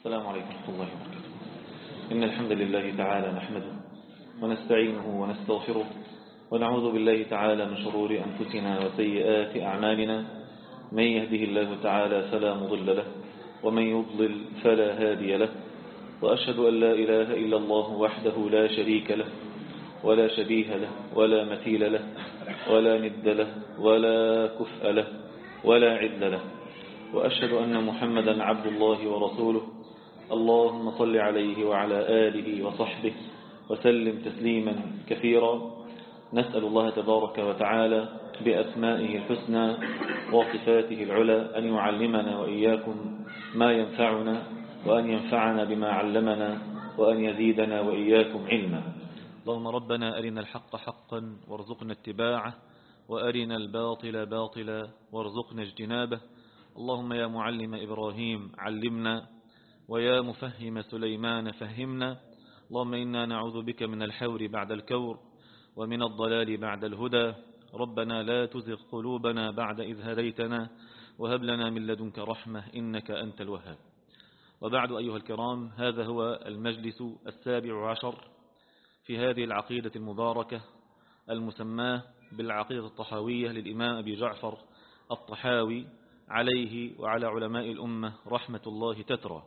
السلام عليكم ورحمة الله وبركاته. إن الحمد لله تعالى نحمده ونستعينه ونستغفره ونعوذ بالله تعالى من شرور أنفسنا وسيئات أعمالنا. من يهده الله تعالى فلا مضل له ومن يضلل فلا هادي له، وأشهد أن لا إله إلا الله وحده لا شريك له ولا شبيه له ولا مثيل له ولا ند له ولا كفء له ولا عدل له، وأشهد أن محمدا عبد الله ورسوله. اللهم صل عليه وعلى آله وصحبه وسلم تسليما كثيرا. نسأل الله تبارك وتعالى بأسمائه الحسنى وصفاته العلى أن يعلمنا وإياكم ما ينفعنا، وأن ينفعنا بما علمنا، وأن يزيدنا وإياكم علما. اللهم ربنا أرنا الحق حقا وارزقنا اتباعه، وأرنا الباطل باطلا وارزقنا اجتنابه. اللهم يا معلم إبراهيم علمنا، ويا مفهم سليمان فهمنا. اللهم إنا نعوذ بك من الحور بعد الكور ومن الضلال بعد الهدى. ربنا لا تزغ قلوبنا بعد إذ هديتنا وهب لنا من لدنك رحمة إنك أنت الوهاب. وبعد أيها الكرام، هذا هو المجلس 17 في هذه العقيدة المباركة المسماة بالعقيدة الطحاوية للإمام أبي جعفر الطحاوي عليه وعلى علماء الأمة رحمة الله تترى.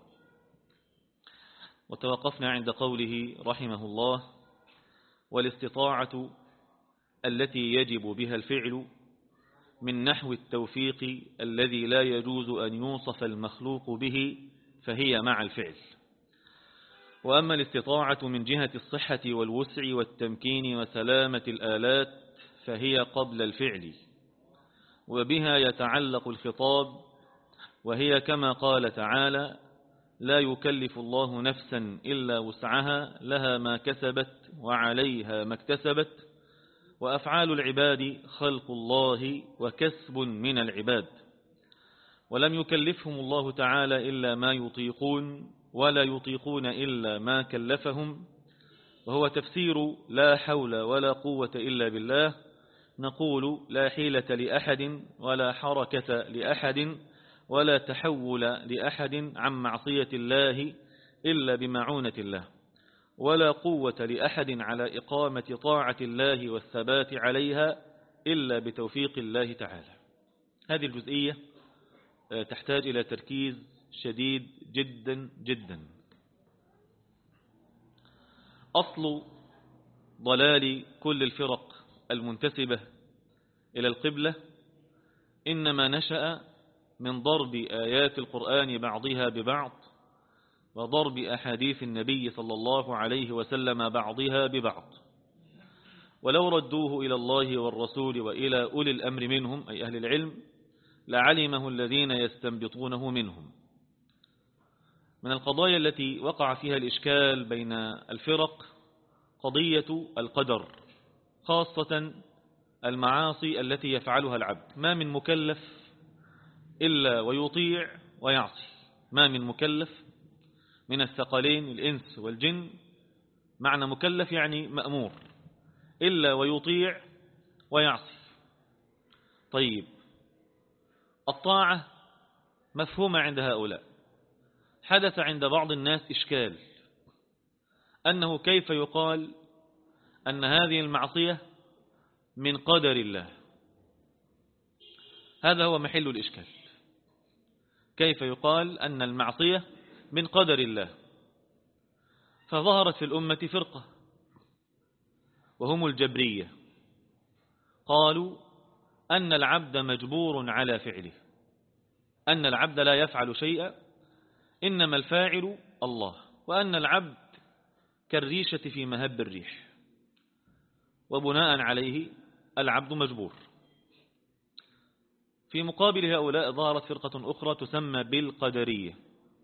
وتوقفنا عند قوله رحمه الله: والاستطاعة التي يجب بها الفعل من نحو التوفيق الذي لا يجوز أن يوصف المخلوق به فهي مع الفعل. وأما الاستطاعة من جهة الصحة والوسع والتمكين وسلامة الآلات فهي قبل الفعل، وبها يتعلق الخطاب، وهي كما قال تعالى: لا يكلف الله نفسا إلا وسعها لها ما كسبت وعليها ما اكتسبت. وأفعال العباد خلق الله وكسب من العباد، ولم يكلفهم الله تعالى إلا ما يطيقون، ولا يطيقون إلا ما كلفهم، وهو تفسير لا حول ولا قوة إلا بالله. نقول: لا حيلة لأحد ولا حركة لأحد ولا تحول لأحد عن معصية الله إلا بمعونة الله، ولا قوة لأحد على إقامة طاعة الله والثبات عليها إلا بتوفيق الله تعالى. هذه الجزئية تحتاج إلى تركيز شديد جدا جدا. أصل ضلال كل الفرق المنتسبة إلى القبلة إنما نشأ من ضرب آيات القرآن بعضها ببعض، وضرب أحاديث النبي صلى الله عليه وسلم بعضها ببعض. ولو ردوه إلى الله والرسول وإلى أولي الأمر منهم أي أهل العلم لعلمه الذين يستنبطونه منهم. من القضايا التي وقع فيها الإشكال بين الفرق قضية القدر، خاصة المعاصي التي يفعلها العبد. ما من مكلف إلا ويطيع ويعصي، ما من مكلف من الثقلين الإنس والجن، معنى مكلف يعني مأمور، إلا ويطيع ويعصي. طيب، الطاعة مفهومة عند هؤلاء. حدث عند بعض الناس إشكال أنه كيف يقال أن هذه المعصية من قدر الله. هذا هو محل الإشكال، كيف يقال أن المعصية من قدر الله. فظهرت في الأمة فرقة وهم الجبرية، قالوا أن العبد مجبور على فعله، أن العبد لا يفعل شيئا، إنما الفاعل الله، وأن العبد كالريشة في مهب الريح، وبناء عليه العبد مجبور. في مقابل هؤلاء ظهرت فرقة أخرى تسمى بالقدرية.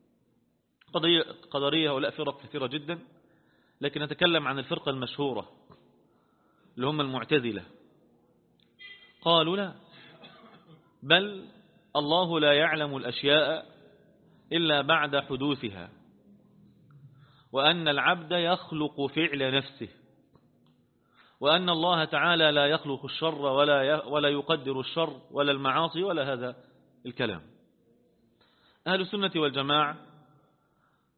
قدرية هؤلاء فرق كثيرة جدا، لكن نتكلم عن الفرقة المشهورة اللي هم المعتزلة. قالوا لا، بل الله لا يعلم الأشياء إلا بعد حدوثها، وأن العبد يخلق فعل نفسه، وأن الله تعالى لا يخلق الشر ولا يقدر الشر ولا المعاصي ولا هذا الكلام. أهل السنة والجماعة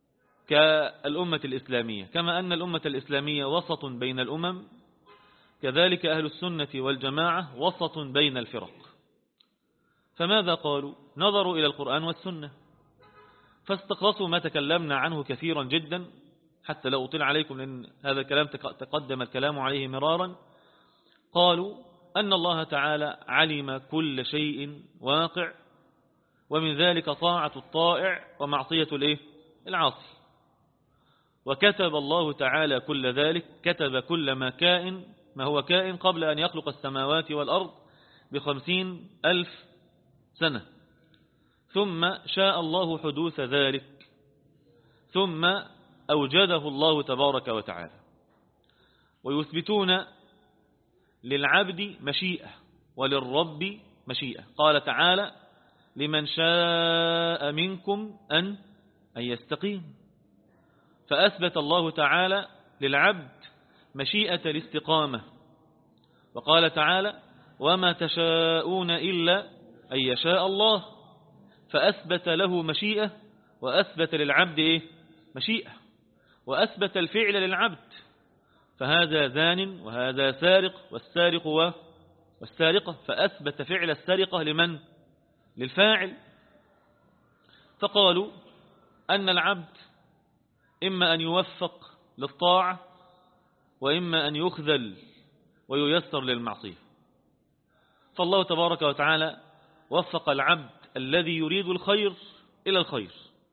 كالأمة الإسلامية، كما أن الأمة الإسلامية وسط بين الأمم، كذلك أهل السنة والجماعة وسط بين الفرق. فماذا قالوا؟ نظروا إلى القرآن والسنة فاستخلصوا ما تكلمنا عنه كثيرا جدا، حتى لا أطيل عليكم لأن هذا الكلام تقدم الكلام عليه مرارا. قالوا أن الله تعالى علم كل شيء واقع، ومن ذلك طاعة الطائع ومعصية العاصي، وكتب الله تعالى كل ذلك، كتب كل ما هو كائن قبل أن يخلق السماوات والأرض ب50,000 سنة، ثم شاء الله حدوث ذلك، ثم أوجده الله تبارك وتعالى. ويثبتون للعبد مشيئة وللرب مشيئة. قال تعالى: لمن شاء منكم أن يستقيم. فأثبت الله تعالى للعبد مشيئة الاستقامة، وقال تعالى: وما تشاءون إلا أن يشاء الله. فأثبت له مشيئة، وأثبت للعبد مشيئة، وأثبت الفعل للعبد. فهذا زان وهذا سارق، والسارق والسارقة، فأثبت فعل السرقة لمن؟ للفاعل. فقالوا أن العبد إما أن يوفق للطاعة، وإما أن يخذل وييسر للمعصية. فالله تبارك وتعالى وفق العبد الذي يريد الخير إلى الخير،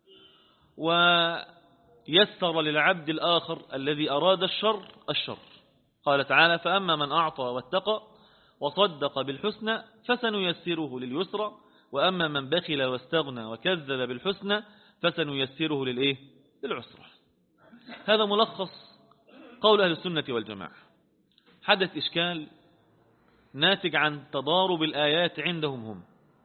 ويسر للعبد الآخر الذي أراد الشر. قال تعالى: فأما من أعطى واتقى وصدق بالحسنى فسنيسره لليسرى، وأما من بخل واستغنى وكذب بالحسنى فسنيسره للعسرى. هذا ملخص قول أهل السنة والجماعة. حدث إشكال ناتج عن تضارب الآيات عندهم هم.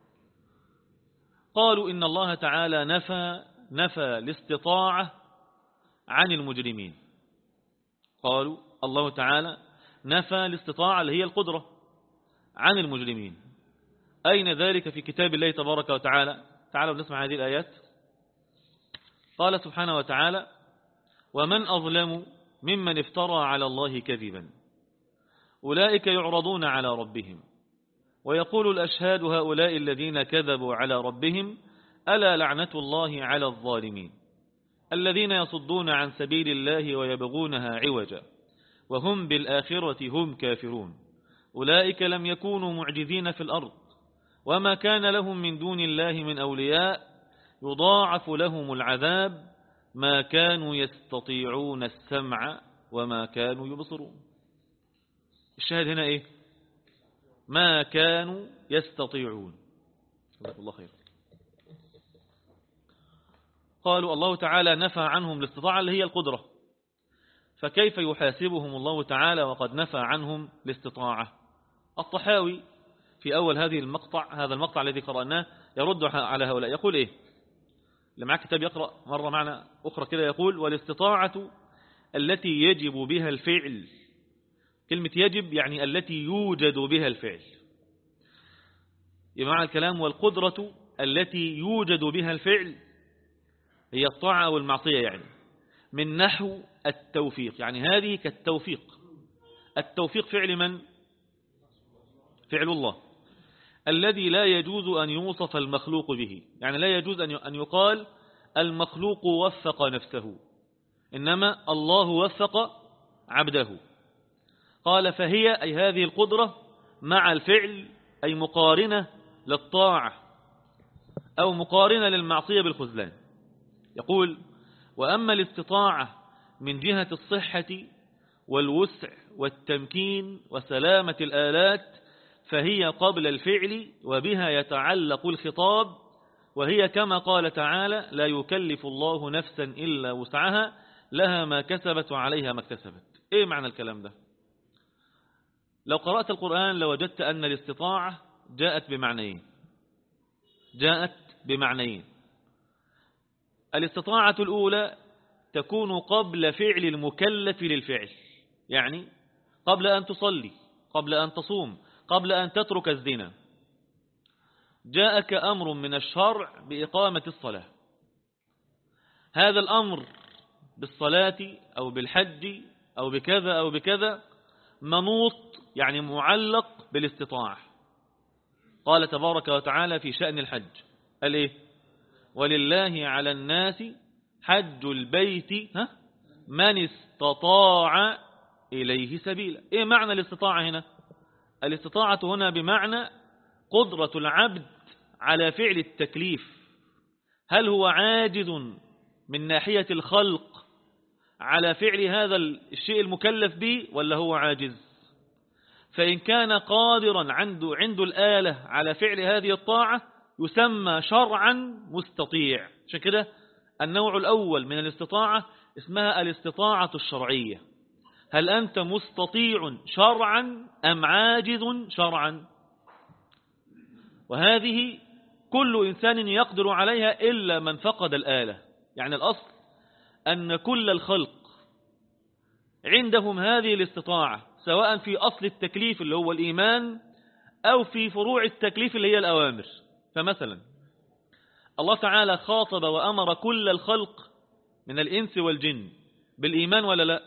قالوا إن الله تعالى نفى الاستطاعة عن المجرمين. قالوا الله تعالى نفى الاستطاعة اللي هي القدرة عن المجرمين. أين ذلك في كتاب الله تبارك وتعالى؟ تعالوا نسمع هذه الآيات. قال سبحانه وتعالى: ومن أظلم ممن افترى على الله كذبا أولئك يعرضون على ربهم ويقول الأشهاد هؤلاء الذين كذبوا على ربهم ألا لعنة الله على الظالمين الذين يصدون عن سبيل الله ويبغونها عوجا وهم بالآخرة هم كافرون أولئك لم يكونوا معجزين في الأرض وما كان لهم من دون الله من أولياء يضاعف لهم العذاب ما كانوا يستطيعون السمع وما كانوا يبصرون. الشاهد هنا ما كانوا يستطيعون. الله خير. قالوا الله تعالى نفى عنهم الاستطاعة اللي هي القدرة، فكيف يحاسبهم الله تعالى وقد نفى عنهم الاستطاعة؟ الطحاوي في أول هذا المقطع الذي قرأناه يرد على هؤلاء، يقول اللي معك كتاب يقرأ مرة معنا أخرى كده، يقول: والاستطاعة التي يجب بها الفعل. كلمة يجب يعني التي يوجد بها الفعل، يبقى معنى الكلام والقدرة التي يوجد بها الفعل هي الطاعة والمعصية، يعني من نحو التوفيق، يعني هذه كالتوفيق. التوفيق فعل من؟ فعل الله الذي لا يجوز أن يوصف المخلوق به، يعني لا يجوز أن يقال المخلوق وفق نفسه، إنما الله وفق عبده. قال: فهي أي هذه القدرة مع الفعل، أي مقارنة للطاعة أو مقارنة للمعصية بالخذلان. يقول: وأما الاستطاعة من جهة الصحة والوسع والتمكين وسلامة الآلات فهي قبل الفعل وبها يتعلق الخطاب، وهي كما قال تعالى: لا يكلف الله نفسا إلا وسعها لها ما كسبت وعليها ما اكتسبت. إيه معنى الكلام ده؟ لو قرأت القرآن لوجدت أن الاستطاعة جاءت بمعنيين. الاستطاعة الأولى تكون قبل فعل المكلف للفعل، يعني قبل أن تصلي، قبل أن تصوم، قبل أن تترك الزنا، جاءك أمر من الشرع بإقامة الصلاة. هذا الأمر بالصلاة أو بالحج أو بكذا أو بكذا منوط يعني معلق بالاستطاعة. قال تبارك وتعالى في شأن الحج قال إيه؟ ولله على الناس حج البيت من استطاع إليه سبيلا. إيه معنى الاستطاعة هنا؟ الاستطاعة هنا بمعنى قدرة العبد على فعل التكليف. هل هو عاجز من ناحية الخلق على فعل هذا الشيء المكلف به ولا هو عاجز؟ فإن كان قادرا عنده الآلة على فعل هذه الطاعة يسمى شرعا مستطيع. عشان كده النوع الأول من الاستطاعة اسمها الاستطاعة الشرعية. هل أنت مستطيع شرعا أم عاجز شرعا؟ وهذه كل إنسان يقدر عليها إلا من فقد الآلة. يعني الأصل أن كل الخلق عندهم هذه الاستطاعة، سواء في أصل التكليف اللي هو الإيمان أو في فروع التكليف اللي هي الأوامر. فمثلا الله تعالى خاطب وأمر كل الخلق من الإنس والجن بالإيمان ولا لا؟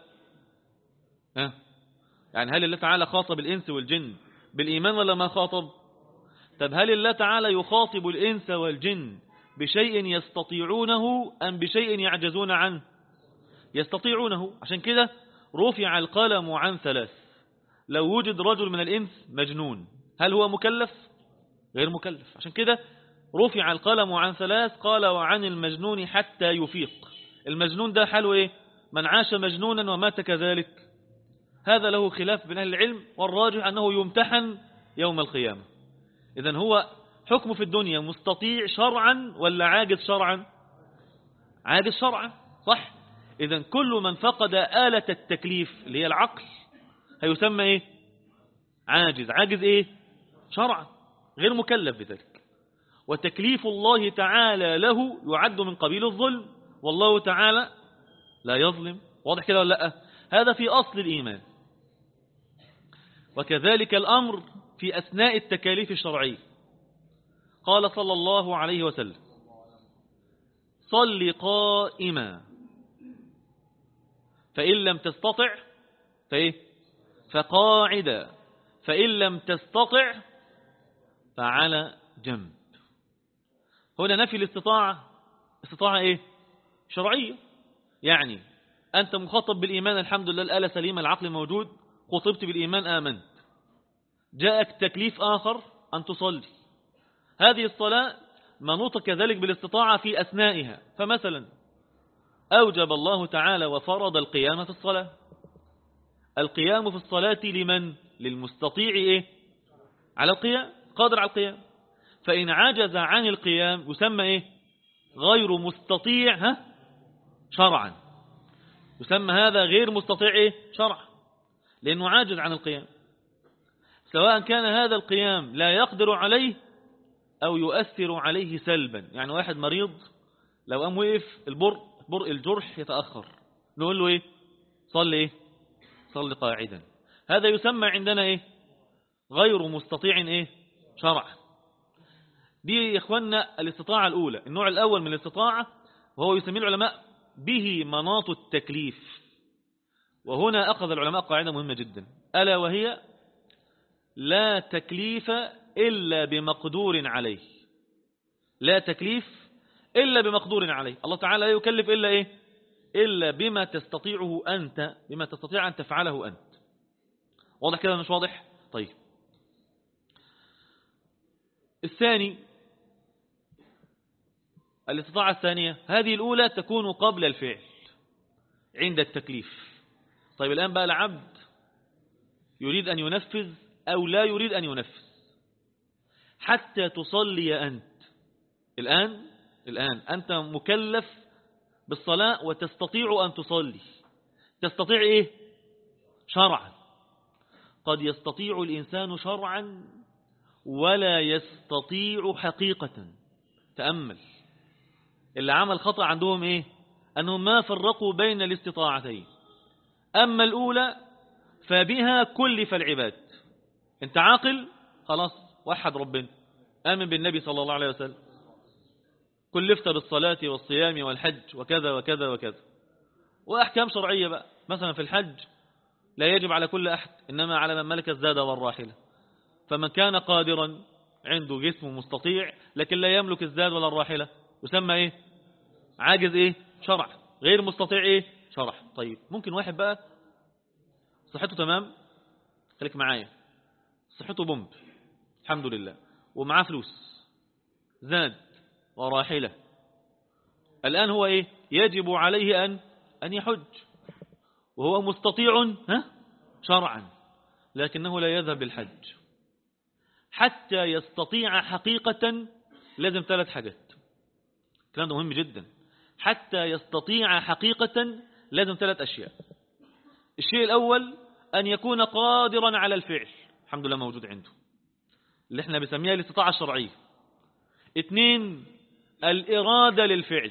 يعني هل الله تعالى خاطب الإنس والجن بالإيمان ولا ما خاطب؟ طب هل الله تعالى يخاطب الإنس والجن بشيء يستطيعونه أم بشيء يعجزون عنه؟ يستطيعونه. عشان كده رفع القلم عن ثلاث. لو وجد رجل من الإنس مجنون هل هو مكلف؟ غير مكلف. عشان كده رفع القلم عن ثلاث. قال وعن المجنون حتى يفيق. المجنون ده حاله إيه؟ من عاش مجنونا ومات كذلك. هذا له خلاف بين أهل العلم، والراجح أنه يمتحن يوم القيامة. إذن هو حكمه في الدنيا مستطيع شرعا ولا عاجز شرعا؟ عاجز شرعا، صح؟ إذن كل من فقد آلة التكليف اللي هي العقل هيسمى إيه؟ عاجز. عاجز إيه؟ شرعا، غير مكلف بذلك. وتكليف الله تعالى له يعد من قبيل الظلم، والله تعالى لا يظلم. واضح كده ولا لا؟ هذا في أصل الإيمان. وكذلك الأمر في أثناء التكاليف الشرعية. قال صلى الله عليه وسلم صل قائما فإن لم تستطع فإيه؟ فقاعدا فإن لم تستطع فعلى جنب. هنا نفي الاستطاعة. استطاعة إيه؟ شرعية. يعني أنت مخاطب بالإيمان، الحمد لله الآلة سليمة، العقل موجود، خطبت بالإيمان آمنت، جاءك تكليف آخر أن تصلي. هذه الصلاة منوطة كذلك بالاستطاعة في أثنائها. فمثلا أوجب الله تعالى وفرض القيام في الصلاة. القيام في الصلاة لمن؟ للمستطيع إيه؟ على القيام، قادر على القيام. فإن عجز عن القيام يسمى إيه؟ غير مستطيع شرعا. يسمى هذا غير مستطيع إيه؟ شرعا، لأنه عاجز عن القيام، سواء كان هذا القيام لا يقدر عليه أو يؤثر عليه سلبا. يعني واحد مريض لو قام وقف برء الجرح يتأخر، نقول له إيه؟ صل إيه؟ صل قاعدا. هذا يسمى عندنا إيه؟ غير مستطيع إيه؟ شرعا. دي يا إخواننا الاستطاعة الأولى، النوع الأول من الاستطاعة، وهو يسميه العلماء به مناط التكليف. وهنا أخذ العلماء قاعدة مهمة جدا، ألا وهي لا تكليف إلا بمقدور عليه. لا تكليف إلا بمقدور عليه. الله تعالى لا يكلف إلا إيه؟ إلا بما تستطيعه أنت، بما تستطيع أن تفعله أنت. واضح كده مش واضح؟ طيب، الثاني الاستطاعة الثانية، هذه الأولى تكون قبل الفعل عند التكليف. طيب الآن بقى العبد يريد أن ينفذ أو لا يريد أن ينفذ حتى تصلي أنت. الآن أنت مكلف بالصلاة وتستطيع أن تصلي. تستطيع إيه؟ شرعا. قد يستطيع الإنسان شرعا ولا يستطيع حقيقة. تأمل، اللي عمل خطأ عندهم إيه؟ أنهم ما فرقوا بين الاستطاعتين. أما الأولى فبها كلف العباد. أنت عاقل خلاص، وحد ربنا، آمن بالنبي صلى الله عليه وسلم، كلفت بالصلاة والصيام والحج وكذا وكذا وكذا. وأحكام شرعية بقى، مثلا في الحج لا يجب على كل أحد، إنما على من ملك الزاد والراحلة. فمن كان قادرا عنده جسم مستطيع لكن لا يملك الزاد ولا الراحلة يسمى إيه؟ عاجز إيه؟ شرع. غير مستطيع إيه؟ شرع. طيب ممكن واحد بقى صحته تمام، خليك معايا، صحته بومب الحمد لله، ومعاه فلوس زاد وراحلة، الآن هو إيه؟ يجب عليه أن يحج وهو مستطيع شرعا، لكنه لا يذهب بالحج حتى يستطيع حقيقة. لازم 3 حاجات، الكلام ده مهم جدا. حتى يستطيع حقيقة لازم 3 أشياء. الشيء الأول أن يكون قادرا على الفعل، الحمد لله موجود عنده، اللي احنا بنسميها الاستطاعة الشرعية. 2 الإرادة للفعل.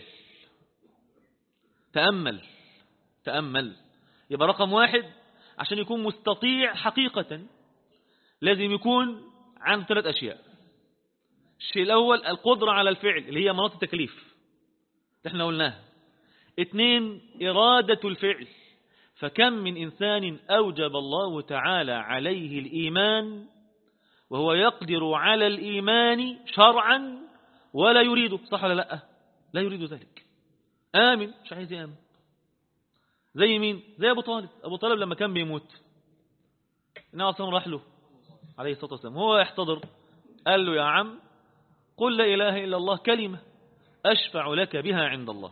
تأمل يبقى رقم 1 عشان يكون مستطيع حقيقة لازم يكون عنده 3 أشياء. الشيء الأول القدرة على الفعل اللي هي مناط التكليف اللي احنا قلناها. 2 إرادة الفعل، فكم من إنسان أوجب الله تعالى عليه الإيمان وهو يقدر على الإيمان شرعا ولا يريده، صح ولا لا؟ لا يريد ذلك، آمن مش عايز يآمن. زي مين؟ زي أبو طالب. أبو طالب لما كان بيموت النبي صلى الله عليه وسلم راح له عليه الصلاة والسلام هو يحتضر، قال له يا عم قل لا إله إلا الله كلمة أشفع لك بها عند الله.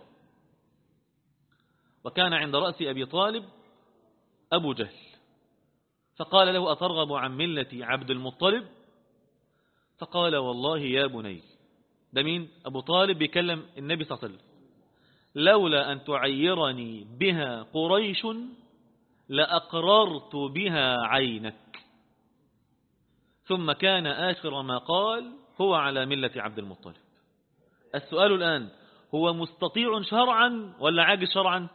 وكان عند رأس أبي طالب أبو جهل، فقال له أترغب عن ملة عبد المطلب؟ فقال والله يا بني. ده مين؟ أبو طالب بيكلم النبي صلى الله عليه وسلم. لولا أن تعيرني بها قريش لأقررت بها عينك. ثم كان آخر ما قال هو على ملة عبد المطلب. السؤال الآن، هو مستطيع شرعا ولا عاجز شرعا؟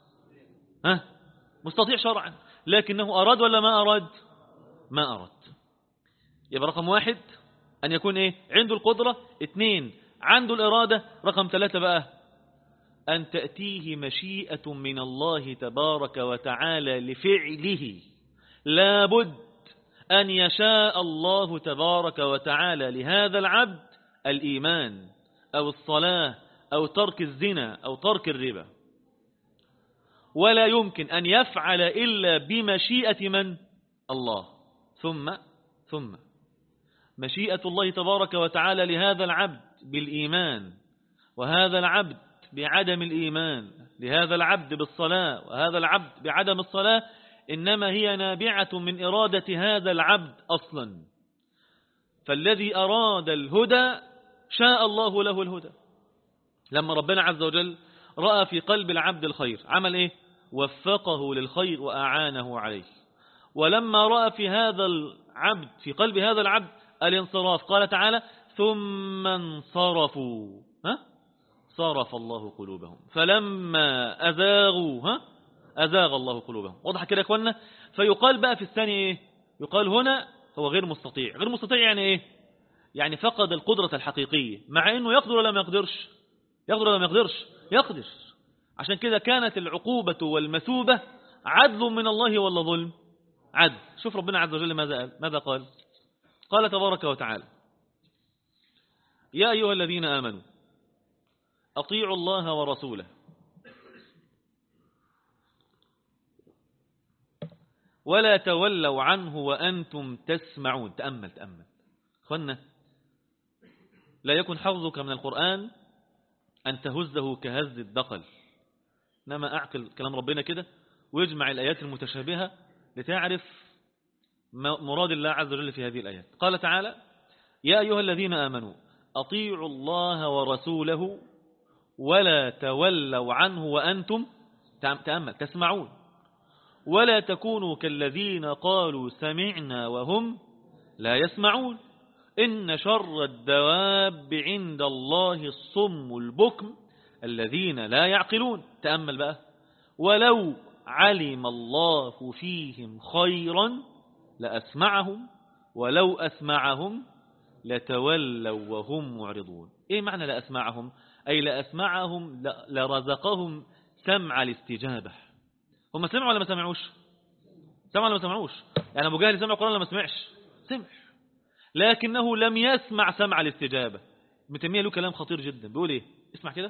مستطيع شرعا، لكنه أراد ولا ما أراد؟ ما أراد. يبقى رقم 1 أن يكون إيه؟ عنده القدرة. 2 عنده الإرادة. رقم 3 بقى أن تأتيه مشيئة من الله تبارك وتعالى لفعله. لابد أن يشاء الله تبارك وتعالى لهذا العبد الإيمان أو الصلاة أو ترك الزنا أو ترك الربا، ولا يمكن أن يفعل إلا بمشيئة من؟ الله. ثم مشيئة الله تبارك وتعالى لهذا العبد بالإيمان، وهذا العبد بعدم الإيمان، لهذا العبد بالصلاة وهذا العبد بعدم الصلاة، إنما هي نابعة من إرادة هذا العبد أصلا. فالذي أراد الهدى شاء الله له الهدى. لما ربنا عز وجل رأى في قلب العبد الخير عمل إيه؟ وفقه للخير وأعانه عليه. ولما رأى في هذا العبد في قلب هذا العبد الانصراف قال تعالى ثم انصرفوا صرف الله قلوبهم فلما أزاغوا أزاغ الله قلوبهم. واضح كده يا اخوانا؟ فيقال بقى في الثاني إيه؟ يقال هنا هو غير مستطيع. غير مستطيع يعني إيه؟ يعني فقد القدرة الحقيقية، مع إنه يقدر ولا ما يقدرش؟ يقدر ولا ما يقدرش؟ يقدر. عشان كده كانت العقوبة والمثوبة عدل من الله ولا ظلم؟ عدل. شوف ربنا عز وجل ماذا قال؟ قال تبارك وتعالى يا أيها الذين آمنوا أطيعوا الله ورسوله ولا تولوا عنه وأنتم تسمعون. تأمل أخوانا، لا يكن حظك من القرآن أن تهزه كهز الدقل، إنما أعقل كلام ربنا كده ويجمع الآيات المتشابهة لتعرف مراد الله عز وجل في هذه الآيات. قال تعالى يا أيها الذين آمنوا أطيعوا الله ورسوله ولا تولوا عنه وأنتم تأمل تسمعون ولا تكونوا كالذين قالوا سمعنا وهم لا يسمعون إن شر الدواب عند الله الصم البكم الذين لا يعقلون. تأمل بقى ولو علم الله فيهم خيرا لأسمعهم ولو أسمعهم لتولوا وهم معرضون. إيه معنى لأسمعهم؟ أي لأسمعهم لرزقهم سمع الاستجابة. هم سمعوا ولا ما سمعوش؟ سمعوا ولا ما سمعوش؟ يعني أبو جهل سمع القرآن ولا ما سمعش؟ سمع، لكنه لم يسمع سمع الاستجابة. ابن تيمية له كلام خطير جدا، بيقول ايه؟ اسمع كده،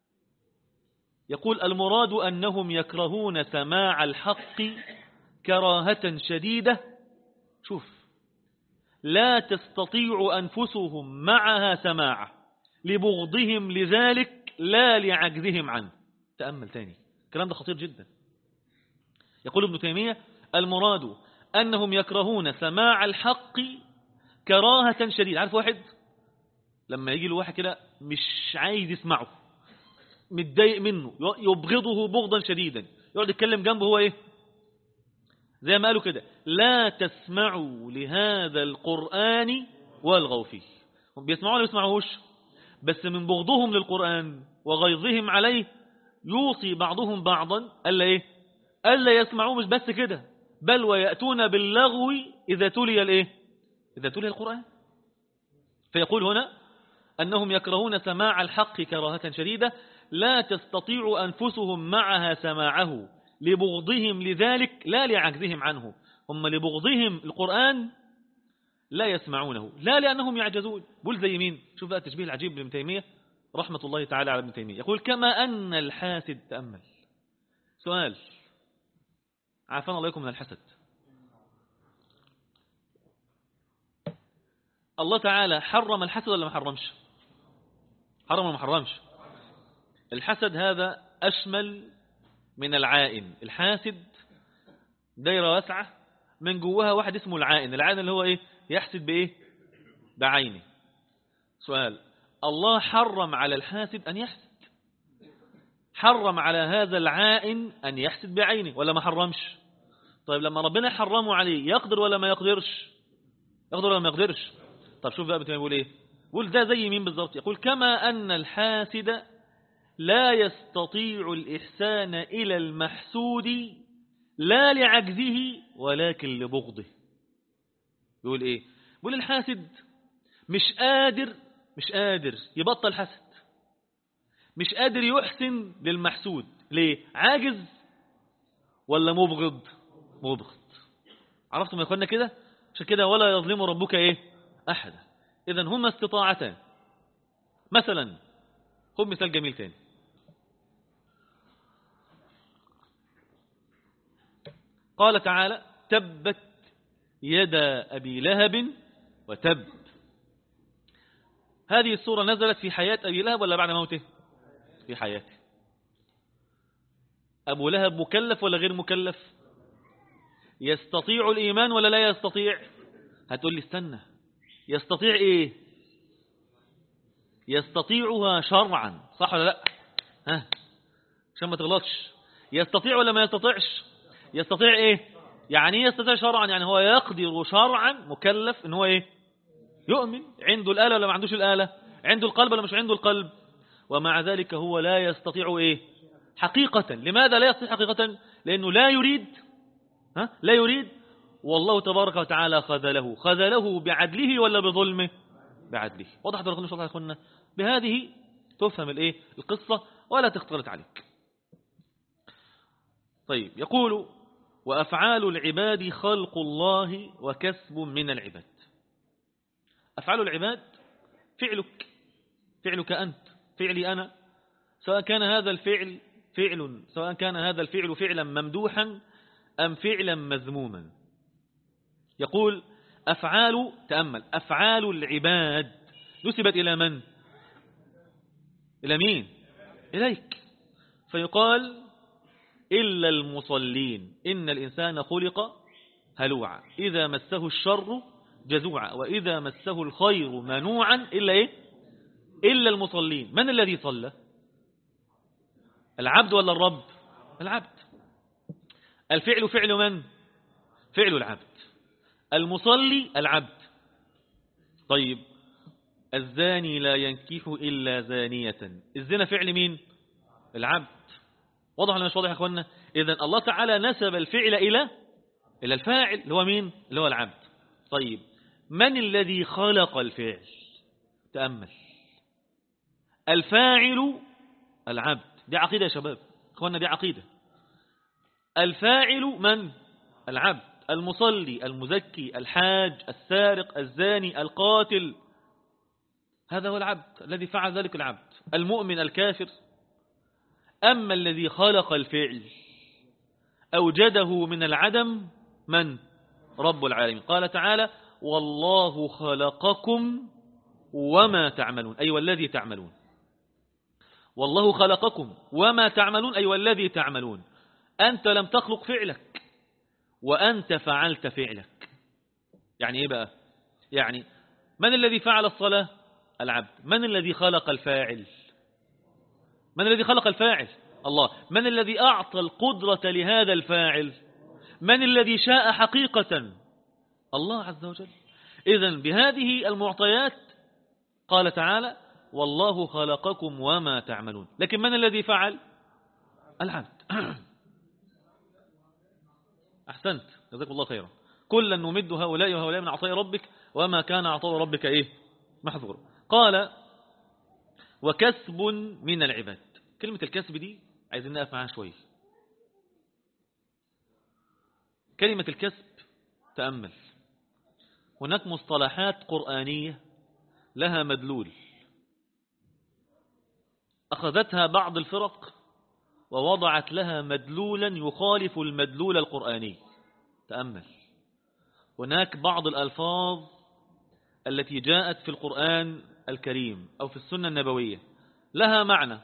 يقول المراد أنهم يكرهون سماع الحق كراهة شديدة، شوف، لا تستطيع أنفسهم معها سماعه لبغضهم لذلك لا لعجزهم عنه. تأمل تاني، الكلام ده خطير جدا. يقول ابن تيمية المراد أنهم يكرهون سماع الحق كراهة شديدة. عارف واحد لما يجي له واحد كده مش عايز يسمعه، متضايق منه، يبغضه بغضا شديدا، يقعد يتكلم جنبه، هو ايه؟ زي ما قالوا كده لا تسمعوا لهذا القرآن والغوا فيه. هم بيسمعوا ولا يسمعوش؟ بس من بغضهم للقرآن وغيظهم عليه يوصي بعضهم بعضا ألا ايه؟ ألا يسمعوه. مش بس كده، بل ويأتون باللغو إذا تلي الايه؟ إذا تلي القرآن. فيقول هنا أنهم يكرهون سماع الحق كراهة شديدة لا تستطيع أنفسهم معها سماعه لبغضهم لذلك لا لعجزهم عنه. هم لبغضهم القرآن لا يسمعونه، لا لأنهم يعجزون. بقول زي مين؟ شوف بقى التشبيه العجيب لابن تيمية رحمة الله تعالى على ابن تيمية. يقول كما أن الحاسد، تأمل، سؤال، عافانا الله يكم من الحسد. الله تعالى حرم الحسد ولا ما حرمش؟ حرم ولا ما حرمش؟ الحسد هذا أشمل من العائن. الحاسد دايرة واسعة، من جواها واحد اسمه العائن. العائن اللي هو ايه؟ يحسد بايه؟ بعينه. سؤال، الله حرم على الحاسد أن يحسد، حرم على هذا العائن أن يحسد بعينه ولا ما حرمش؟ طيب لما ربنا حرمه عليه يقدر ولا ما يقدرش؟ يقدر ولا ما يقدرش؟ طب شوف بقى بيقول ايه؟ يقول ده زي مين بالضبط؟ يقول كما أن الحاسد لا يستطيع الإحسان إلى المحسود لا لعجزه ولكن لبغضه. يقول ايه؟ يقول الحاسد مش قادر يبطل حسد، مش قادر يحسن للمحسود. ليه؟ عاجز ولا مبغض؟ مبغض. عرفتم يا اخوانا كده؟ عشان كده ولا يظلم ربك ايه؟ احدا. اذا هما استطاعتان. مثلا خذ مثال جميل تاني، قال تعالى تبت يدا أبي لهب وتب. هذه السورة نزلت في حياة أبي لهب ولا بعد موته؟ في حياته. أبو لهب مكلف ولا غير مكلف؟ يستطيع الإيمان ولا لا يستطيع؟ هتقول لي استنى، يستطيع إيه؟ يستطيعها شرعا، صح ولا لا؟ ها، عشان ما تغلطش. يستطيع ولا ما يستطيعش؟ يستطيع إيه؟ يعني يستطيع شرعا، يعني هو يقدر شرعا، مكلف إن هو إيه؟ يؤمن. عنده الآلة ولا ما عندوش الآلة؟ عنده القلب ولا مش عنده القلب؟ ومع ذلك هو لا يستطيع إيه؟ حقيقة. لماذا لا يستطيع حقيقة؟ لأنه لا يريد. لا يريد، والله تبارك وتعالى خذله بعدله ولا بظلمه؟ بعدله. وضحت لكم إن شاء الله يا أخوانا؟ بهذه تفهم الإيه؟ القصة ولا تختلط عليك. طيب، يقول وأفعال العباد خلق الله وكسب من العباد. أفعال العباد فعلك أنت، فعلي أنا، سواء كان هذا الفعل فعلا ممدوحا أم فعلا مذموما. يقول أفعال، تأمل، أفعال العباد نسبت إلى من؟ إلى مين؟ إليك. فيقال إلا المصلين إن الإنسان خلق هلوعا إذا مسه الشر جزوعا وإذا مسه الخير منوعا إلا إيه؟ إلا المصلين. من الذي صلى؟ العبد ولا الرب؟ العبد. الفعل فعل من؟ فعل العبد. المصلي العبد. طيب، الزاني لا ينكح إلا زانية، الزنا فعل مين؟ العبد. واضح ولا مش واضح يا أخوانا؟ إذن الله تعالى نسب الفعل إلى الفاعل اللي هو مين؟ اللي هو العبد. طيب، من الذي خلق الفعل؟ تأمل، الفاعل العبد. دي عقيدة يا شباب أخوانا دي عقيدة. الفاعل من؟ العبد، المصلي، المزكي، الحاج، السارق، الزاني، القاتل، هذا هو العبد الذي فعل ذلك العبد، المؤمن، الكافر. أما الذي خلق الفعل أوجده من العدم من؟ رب العالمين. قال تعالى والله خلقكم وما تعملون، أي والذي تعملون. والله خلقكم وما تعملون، أي والذي تعملون. أنت لم تخلق فعلك وأنت فعلت فعلك. يعني إيه بقى؟ يعني من الذي فعل الصلاة؟ العبد. من الذي خلق الفاعل؟ من الذي خلق الفاعل؟ الله. من الذي أعطى القدرة لهذا الفاعل؟ من الذي شاء حقيقة؟ الله عز وجل. إذن بهذه المعطيات قال تعالى والله خلقكم وما تعملون. لكن من الذي فعل؟ العبد. أحسنت، جزاك الله خيرا. كلا نمد هؤلاء وهؤلاء من عطاء ربك وما كان عطاء ربك إيه؟ محظورا. قال وكسب من العباد. كلمة الكسب دي عايزين نقف معاها شوية. كلمة الكسب تأمل، هناك مصطلحات قرآنية لها مدلول أخذتها بعض الفرق ووضعت لها مدلولا يخالف المدلول القرآني. تأمل، هناك بعض الألفاظ التي جاءت في القرآن الكريم أو في السنة النبوية لها معنى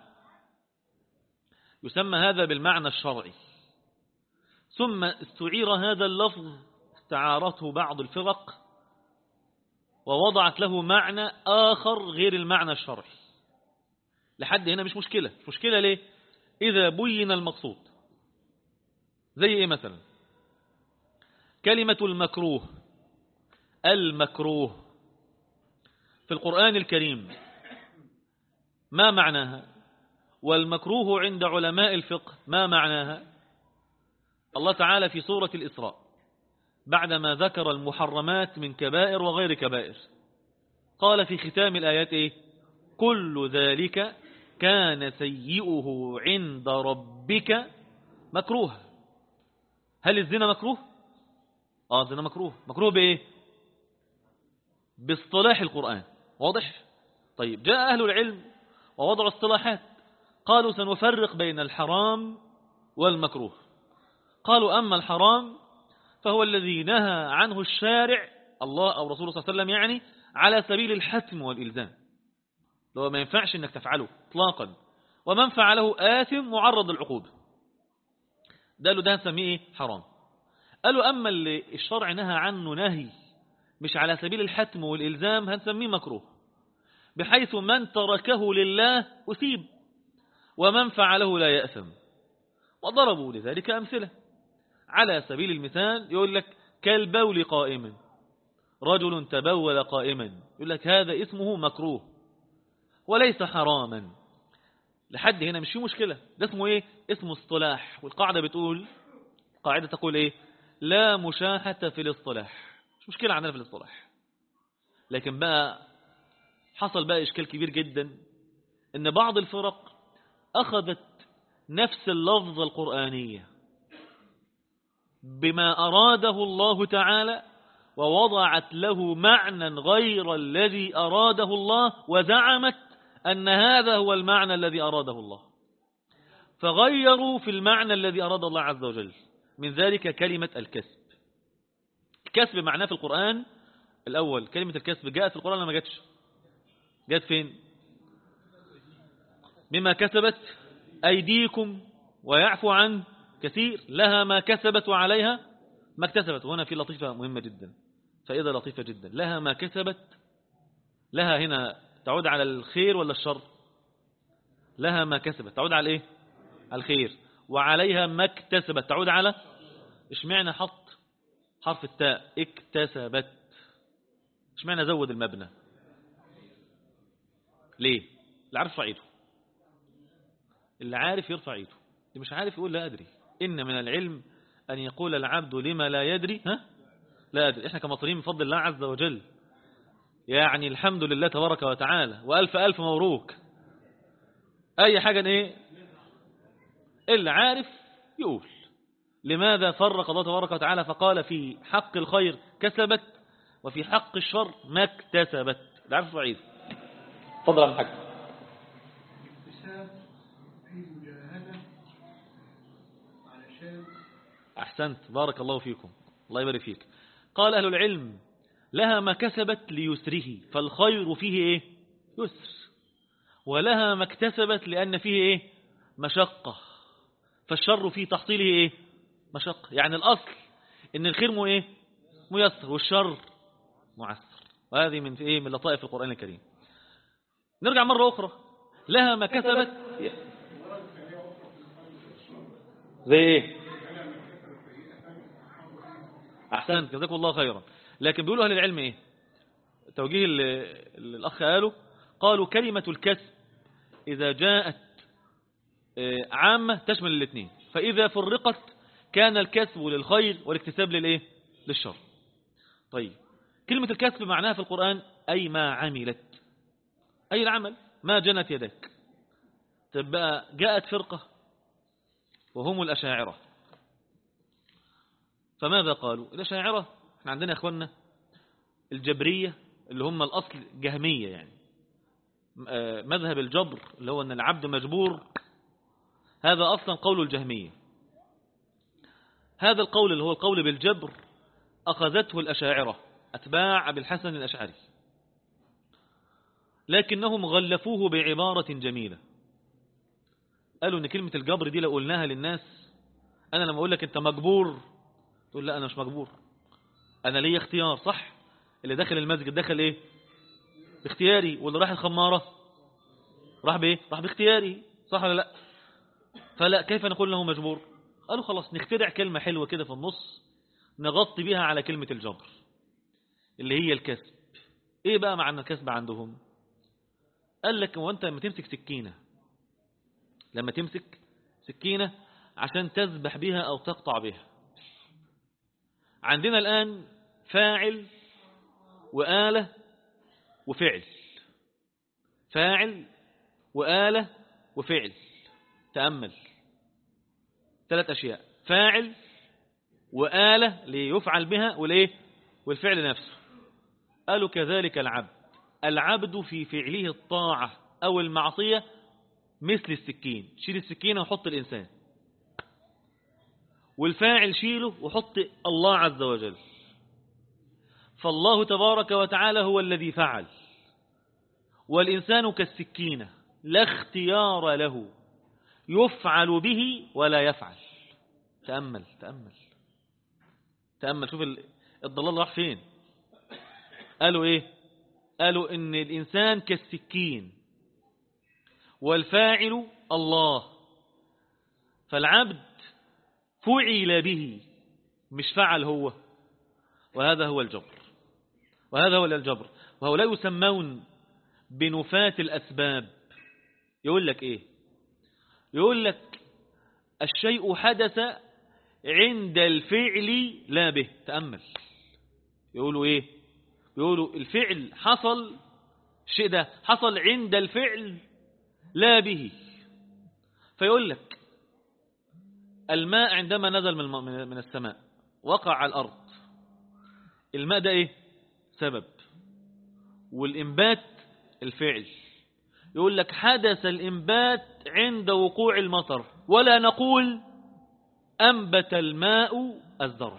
يسمى هذا بالمعنى الشرعي، ثم استعير هذا اللفظ استعارته بعض الفرق ووضعت له معنى آخر غير المعنى الشرعي. لحد هنا مش مشكلة. مش مشكلة ليه؟ إذا بين المقصود. زي إيه مثلا؟ كلمة المكروه. المكروه في القرآن الكريم ما معناها؟ والمكروه عند علماء الفقه ما معناها؟ الله تعالى في سورة الإسراء بعدما ذكر المحرمات من كبائر وغير كبائر قال في ختام الآيات إيه؟ كل ذلك كان سيئه عند ربك مكروه. هل الزنا مكروه؟ الزنا مكروه. مكروه بإيه؟ باصطلاح القرآن. واضح؟ طيب جاء أهل العلم ووضعوا اصطلاحات، قالوا سنفرق بين الحرام والمكروه. قالوا أما الحرام فهو الذي نهى عنه الشارع الله أو رسوله صلى الله عليه وسلم، يعني على سبيل الحتم والإلزام، لو ما ينفعش أنك تفعله اطلاقا، ومن فعله آثم معرض للعقوبة. قالوا ده نسميه إيه؟ حرام. قالوا أما اللي الشرع نهى عنه نهي مش على سبيل الحتم والإلزام هنسميه مكروه، بحيث من تركه لله أثيب ومن فعله لا يأثم. وضربوا لذلك أمثلة. على سبيل المثال يقول لك كالبول قائما، رجل تبول قائما، يقول لك هذا اسمه مكروه وليس حراما. لحد هنا مش فيه مشكلة، ده اسمه ايه؟ اسمه اصطلاح. والقاعدة بتقول، قاعدة تقول ايه؟ لا مشاحة في الاصطلاح. مش مشكلة عندنا في الاصطلاح. لكن بقى حصل بقى إشكال كبير جدا، ان بعض الفرق أخذت نفس اللفظ القرآنية بما أراده الله تعالى ووضعت له معنى غير الذي أراده الله، وزعمت أن هذا هو المعنى الذي أراده الله، فغيروا في المعنى الذي أراد الله عز وجل. من ذلك كلمة الكسب. الكسب معناه في القرآن الأول، كلمة الكسب جاءت في القرآن ولا ما جاتش؟ جاءت فين؟ بما كسبت أيديكم ويعفو عن كثير، لها ما كسبت وعليها ما اكتسبت. وهنا في لطيفة مهمة جدا، فإذا لطيفة جدا. لها ما كسبت، لها هنا تعود على الخير ولا الشر؟ لها ما كسبت تعود على ايه؟ على الخير. وعليها ما اكتسبت تعود على، اشمعنى حط حرف التاء اكتسبت؟ اشمعنى زود المبنى؟ ليه؟ اللي عارف يرفع ايده، اللي عارف يرفع ايده، اللي مش عارف يقول لا أدري. إن من العلم أن يقول العبد لما لا يدري لا أدري. إحنا كمصريين من فضل الله عز وجل يعني الحمد لله تبارك وتعالى، وألف ألف مبروك. أي حاجة إيه اللي عارف يقول. لماذا فرق الله تبارك وتعالى فقال في حق الخير كسبت وفي حق الشر ما اكتسبت؟ ده عارف ضعيف. تفضل يا محمد. أحسنت، بارك الله فيكم، الله يبارك فيك. قال أهل العلم لها ما كسبت ليسره، فالخير فيه إيه؟ يسر. ولها ما اكتسبت لأن فيه إيه؟ مشقة، فالشر فيه تحصيله إيه؟ مشقة. يعني الأصل إن الخير إيه؟ ميسر والشر معسر. وهذه من إيه؟ من لطائف القرآن الكريم. نرجع مرة أخرى، لها ما كسبت زي إيه؟ أحسنت، جزاكم الله خيرا. لكن بيقولوا أهل العلم إيه؟ توجيه الأخ قالوا كلمة الكسب إذا جاءت عامة تشمل الاثنين، فإذا فرقت كان الكسب للخير والاكتساب للإيه؟ للشر. طيب، كلمة الكسب معناها في القرآن أي ما عملت، أي العمل، ما جنت يدك. تبقى جاءت فرقة وهم الأشاعرة، فماذا قالوا الأشاعرة؟ احنا عندنا يا اخوانا الجبرية اللي هم الأصل جهمية، يعني مذهب الجبر اللي هو أن العبد مجبور، هذا أصلا قول الجهمية. هذا القول اللي هو القول بالجبر أخذته الأشاعرة أتباع أبي الحسن الأشعري، لكنهم غلفوه بعبارة جميلة. قالوا أن كلمة الجبر دي لو قلناها للناس، أنا لما أقول لك أنت مجبور تقول لا أنا مش مجبور، أنا لي اختيار. صح؟ اللي داخل المسجد داخل إيه؟ باختياري، واللي راح الخمارة راح بإيه؟ راح باختياري. صح ولا لا؟ فلا، كيف نقول له مجبور؟ قالوا خلاص نخترع كلمة حلوة كده في النص نغطي بها على كلمة الجبر اللي هي الكسب. إيه بقى معنى الكسب عندهم؟ قال لك وأنت لما تمسك سكينة، لما تمسك سكينة عشان تذبح بها أو تقطع بها، عندنا الآن فاعل وآلة وفعل. فاعل وآلة وفعل. تأمل، 3 أشياء: فاعل وآلة ليفعل بها والفعل نفسه. قالوا كذلك العبد في فعله الطاعة أو المعصية مثل السكين، شيل السكينة وحط الإنسان، والفاعل شيله وحط الله عز وجل. فالله تبارك وتعالى هو الذي فعل، والإنسان كالسكينة لا اختيار له، يفعل به ولا يفعل. تأمل تأمل تأمل، شوف الضلال راح فين. قالوا إيه؟ قالوا إن الإنسان كالسكين والفاعل الله، فالعبد فعل به مش فعل هو. وهذا هو الجبر، وهذا هو الجبر. وهؤلاء يسمون بنفاة الأسباب. يقول لك إيه؟ يقول لك الشيء حدث عند الفعل لا به. تأمل، يقولوا إيه؟ يقولوا الفعل حصل، الشيء ده حصل عند الفعل لا به. فيقول لك الماء عندما نزل من السماء وقع على الأرض، الماء ده إيه؟ سبب، والإنبات الفعل. يقول لك حدث الإنبات عند وقوع المطر، ولا نقول أنبت الماء الزرع.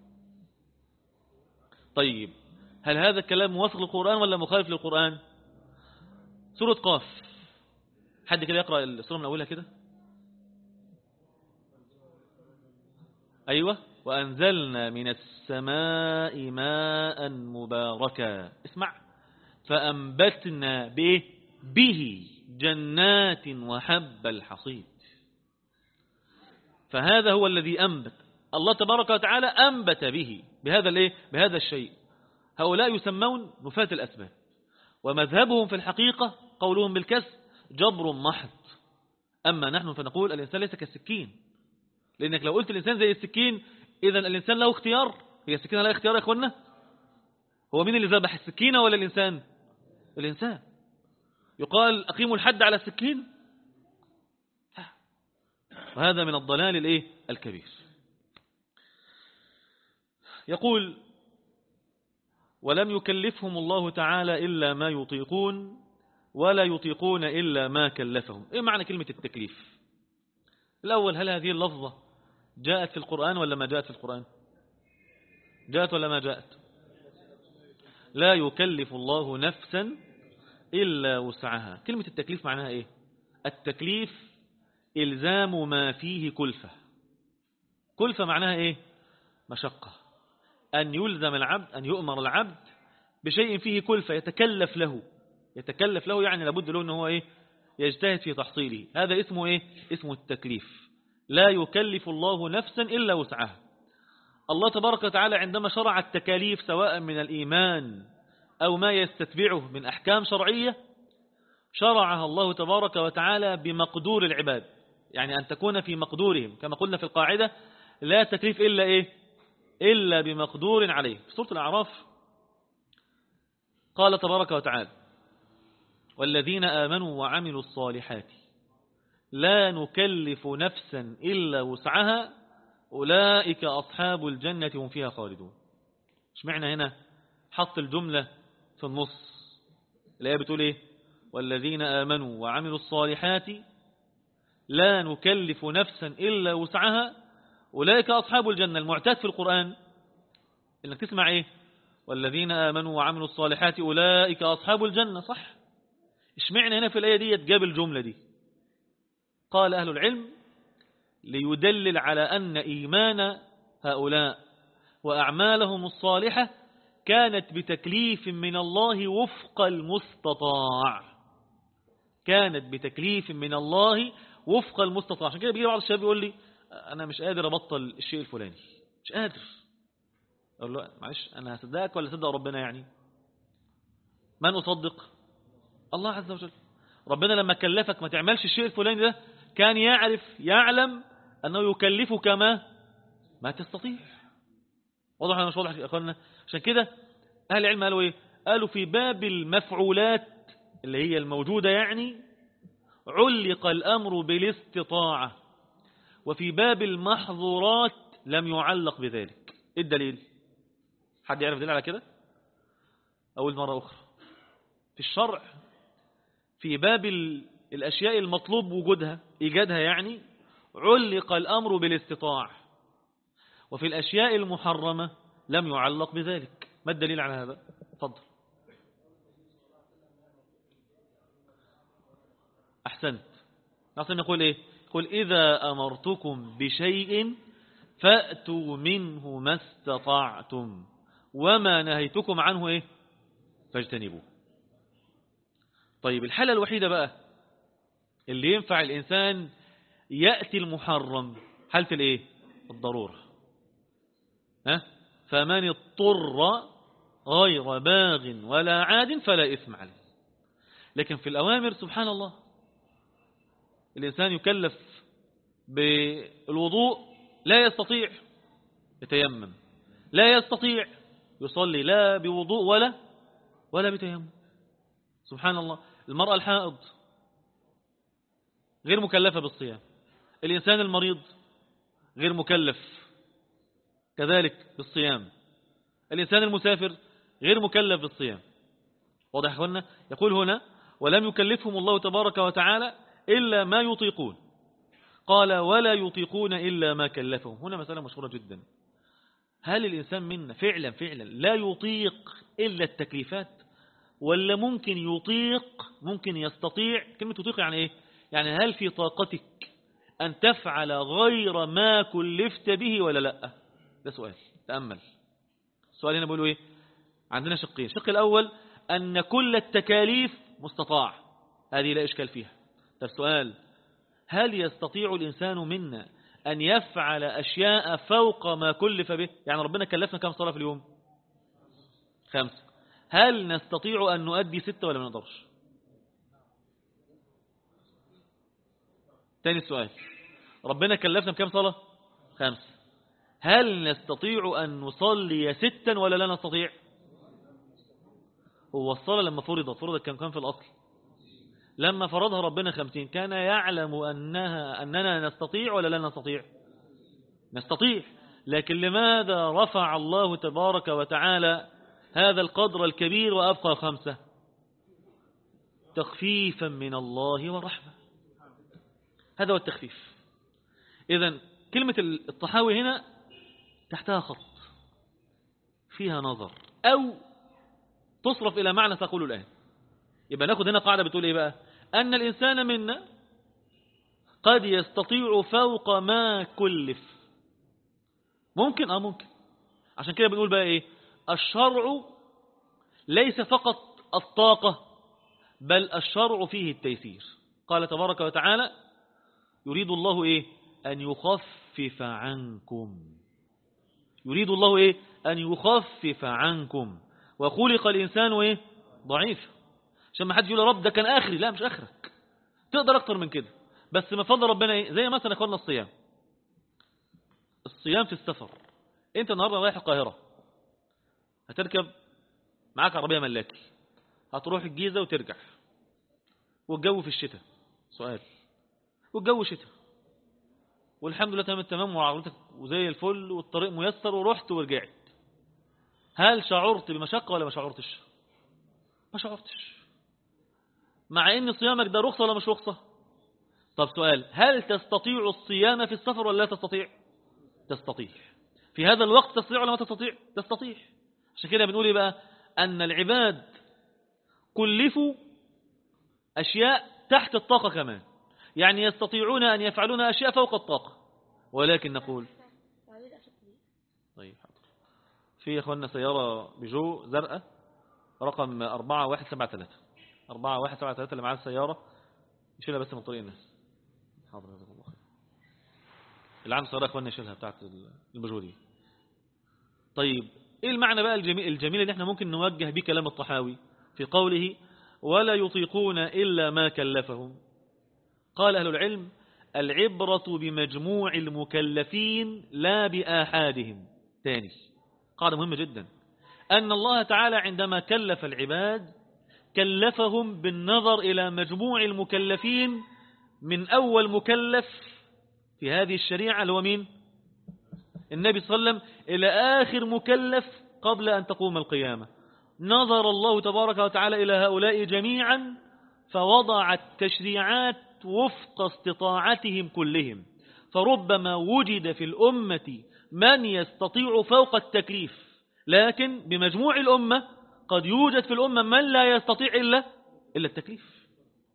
طيب، هل هذا الكلام موافق للقرآن ولا مخالف للقرآن؟ سورة قاف، حد كده يقرأ السورة من أولها كده. أيوة. وأنزلنا من السماء ماء مباركا، اسمع، فأنبتنا به جنات وحب الحصيد. فهذا هو الذي أنبت، الله تبارك وتعالى أنبت به، بهذا الشيء. هؤلاء يسمون نفاة الأسباب، ومذهبهم في الحقيقة قولهم بالكسب جبر محض. أما نحن فنقول الإنسان ليس كالسكين، لأنك لو قلت الإنسان زي السكين إذن الإنسان له اختيار. هي السكينة لا اختيار يا إخوانا؟ هو مين اللي ذبح، السكينة ولا الإنسان؟ الإنسان. يقال أقيموا الحد على السكين؟ وهذا من الضلال الكبير. يقول ولم يكلفهم الله تعالى إلا ما يطيقون ولا يطيقون إلا ما كلفهم. إيه معنى كلمة التكليف؟ الأول، هل هذه اللفظة جاءت في القرآن ولا ما جاءت في القرآن؟ جاءت ولا ما جاءت؟ لا يكلف الله نفسا إلا وسعها. كلمة التكليف معناها إيه؟ التكليف إلزام ما فيه كلفة. كلفة معناها إيه؟ مشقة. أن يلزم العبد، أن يؤمر العبد بشيء فيه كلفة يتكلف له. يتكلف له يعني لابد له أنه هو إيه؟ يجتهد في تحصيله. هذا اسمه إيه؟ اسمه التكليف. لا يكلف الله نفسا إلا وسعها. الله تبارك وتعالى عندما شرع التكاليف سواء من الإيمان أو ما يستتبعه من أحكام شرعية، شرعها الله تبارك وتعالى بمقدور العباد، يعني أن تكون في مقدورهم، كما قلنا في القاعدة لا تكليف إلا إيه؟ إلا بمقدور عليه. في سورة الأعراف قال تبارك وتعالى والذين آمنوا وعملوا الصالحات لا نكلف نفسا إلا وسعها أولئك أصحاب الجنة هم فيها خالدون. ايش معنى هنا حط الجملة في النص؟ الآية بتقول إيه؟ والذين آمنوا وعملوا الصالحات لا نكلف نفسا إلا وسعها أولئك أصحاب الجنة. المعتاد في القرآن إنك تسمع إيه؟ والذين آمنوا وعملوا الصالحات أولئك أصحاب الجنة، صح؟ ايش معنى هنا في الآية دي جاب الجملة دي؟ قال أهل العلم ليدلل على أن إيمان هؤلاء وأعمالهم الصالحة كانت بتكليف من الله وفق المستطاع. كانت بتكليف من الله وفق المستطاع. عشان كده بيجي بعض الشباب يقول لي أنا مش قادر أبطل الشيء الفلاني، مش قادر. أقول له معلش، أنا هصدقك ولا صدق ربنا؟ يعني من أصدق؟ الله عز وجل. ربنا لما كلفك ما تعملش الشيء الفلاني ده كان يعلم أنه يكلفك ما تستطيع. واضح ولا مش واضح يا أخوانا؟ عشان كده أهل العلم قالوا إيه؟ قالوا في باب المفعولات اللي هي الموجودة يعني علق الأمر بالاستطاعة، وفي باب المحظورات لم يعلق بذلك. إيه الدليل؟ حد يعرف دليل على كده؟ أول مرة أخرى في الشرع في باب الأشياء المطلوب وجودها إيجادها يعني علق الأمر بالاستطاعة، وفي الأشياء المحرمة لم يعلق بذلك. ما الدليل على هذا؟ تفضل. أحسنت. نحن نقول إيه؟ قل إذا أمرتكم بشيء فأتوا منه ما استطعتم وما نهيتكم عنه إيه؟ فاجتنبوه. طيب الحالة الوحيدة بقى اللي ينفع الإنسان يأتي المحرم حالة الإيه؟ الضرورة. فمن اضطر غير باغ ولا عاد فلا إثم عليه. لكن في الأوامر سبحان الله الإنسان يكلف بالوضوء لا يستطيع يتيمم، لا يستطيع يصلي لا بوضوء ولا بتيمم. سبحان الله. المرأة الحائض غير مكلفة بالصيام، الإنسان المريض غير مكلف كذلك بالصيام، الإنسان المسافر غير مكلف بالصيام. واضح يا أخوانا؟ يقول هنا ولم يكلفهم الله تبارك وتعالى إلا ما يطيقون. قال ولا يطيقون إلا ما كلفهم. هنا مسألة مشهورة جدا. هل الإنسان منا فعلا لا يطيق إلا التكليفات، ولا ممكن يطيق، ممكن يستطيع؟ كلمة يطيق يعني إيه؟ يعني هل في طاقتك أن تفعل غير ما كلفت به ولا لا؟ ده سؤال. تأمل السؤال هنا بيقولوا إيه؟ عندنا شقين. الشق الأول أن كل التكاليف مستطاع، هذه لا إشكال فيها. السؤال هل يستطيع الإنسان منا أن يفعل أشياء فوق ما كلف به؟ يعني ربنا كلفنا كم صلاة في اليوم؟ 5. هل نستطيع أن نؤدي 6 ولا ما نقدرش؟ ثاني السؤال ربنا كلفنا بكم صلاة؟ 5. هل نستطيع أن نصلي 6 ولا لا نستطيع؟ هو الصلاة لما فرضت كم في الأصل؟ لما فرضها ربنا 50 كان يعلم أننا نستطيع ولا لا نستطيع؟ نستطيع. لكن لماذا رفع الله تبارك وتعالى هذا القدر الكبير وأبقى 5؟ تخفيفا من الله ورحمة. هذا هو التخفيف. إذن كلمة الطحاوي هنا تحتها خط فيها نظر أو تصرف إلى معنى تقول الآن. يبقى ناخد هنا قاعدة بتقول إيه بقى؟ أن الإنسان منا قد يستطيع فوق ما كلف. ممكن ممكن. عشان كده بنقول بقى إيه؟ الشرع ليس فقط الطاقة بل الشرع فيه التيسير. قال تبارك وتعالى يريد الله إيه؟ أن يخفف عنكم. يريد الله إيه؟ أن يخفف عنكم. وخلق الإنسان إيه؟ ضعيف. عشان ما حد يقول يا رب ده كان آخري. لا مش آخرك، تقدر أكتر من كده، بس ما فضل ربنا إيه؟ زي مثلا أخواننا الصيام في السفر. أنت النهاردة رايح القاهرة، هتركب معاك عربية ملاكي، هتروح الجيزة وترجع، والجو في الشتاء. سؤال، والجو شتاء والحمد لله تمام التمام وعربيتك وزي الفل والطريق ميسر ورحت ورجعت، هل شعرت بمشقة ولا ما شعرتش؟ ما شعرتش، مع ان صيامك ده رخصة ولا مش رخصة؟ طب سؤال، هل تستطيع الصيام في السفر ولا لا تستطيع؟ تستطيع. في هذا الوقت تستطيع ولا ما تستطيع؟ تستطيع. عشان كده بنقول ايه بقى؟ ان العباد كلفوا اشياء تحت الطاقة كمان، يعني يستطيعون ان يفعلون اشياء فوق الطاقة، ولكن نقول طيب حاضر. في اخواننا سيارة بيجو زرقاء رقم 4173 4173 اللي معاه السيارة يشيلها بس من طريق الناس. حاضر جزاكم الله خير. اللي عنده سيارة اخواننا يشيلها بتاعت البيجو دي. طيب ايه المعنى بقى الجميل اللي احنا ممكن نوجه بيه كلام الطحاوي في قوله ولا يطيقون إلا ما كلفهم؟ قال أهل العلم العبرة بمجموع المكلفين لا بآحادهم. تاني قاعدة مهمة جدا، أن الله تعالى عندما كلف العباد كلفهم بالنظر إلى مجموع المكلفين، من أول مكلف في هذه الشريعة اللي هو مين؟ النبي صلى الله عليه وسلم، إلى آخر مكلف قبل أن تقوم القيامة. نظر الله تبارك وتعالى إلى هؤلاء جميعا فوضع التشريعات وفق استطاعتهم كلهم، فربما وجد في الأمة من يستطيع فوق التكليف، لكن بمجموع الأمة قد يوجد في الأمة من لا يستطيع إلا التكليف.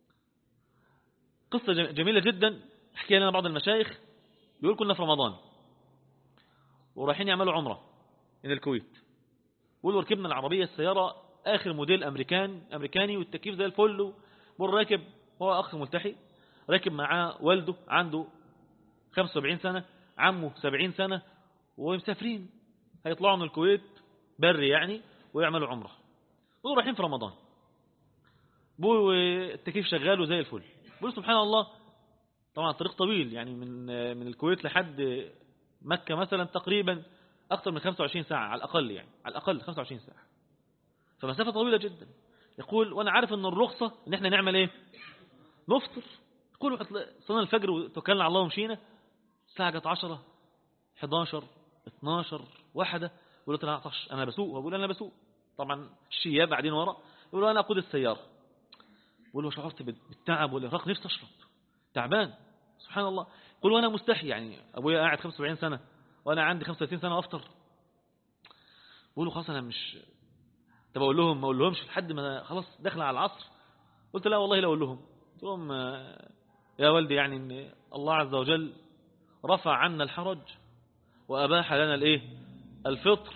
قصة جميلة جدا حكي لنا بعض المشايخ، بيقول كنا في رمضان ورايحين يعملوا عمرة من الكويت، بيقولوا ركبنا العربية السيارة آخر موديل أمريكاني والتكييف زي الفل، بيقول راكب هو أخ ملتحي راكب معاه والده عنده 75 سنة عمه 70 سنة ومسافرين هيطلعوا من الكويت بري يعني ويعملوا عمرة، بيقولوا رايحين في رمضان، بيقولوا التكييف شغال وزي الفل. بيقولوا سبحان الله طبعا الطريق طويل، يعني من الكويت لحد مكة مثلا تقريبا أكثر من 25 ساعة على الأقل، يعني على الأقل 25 ساعة، فمسافة طويلة جدا. يقول وأنا عارف أن الرخصة إن إحنا نعمل إيه؟ نفطر. يقول صلينا الفجر وتوكلنا على الله ومشينا، الساعة جت 10 11 12 1 يقول له عطش أنا بسوق، وأقول أنا بسوق طبعا الشياب بعدين ورا، يقول له أنا أقود السيارة، يقول له شعرت بالتعب والإرهاق نفسي أشرب تعبان سبحان الله. يقول وأنا مستحي، يعني أبويا قاعد 75 سنة وأنا عندي 35 سنة وأفطر. يقول له خلاص أنا مش، طب أقول لهم ما أقول لهمش لحد ما خلاص دخل على العصر؟ قلت لا والله لا أقول لهم. قلت لهم يا والدي يعني إن الله عز وجل رفع عنا الحرج وأباح لنا الإيه؟ الفطر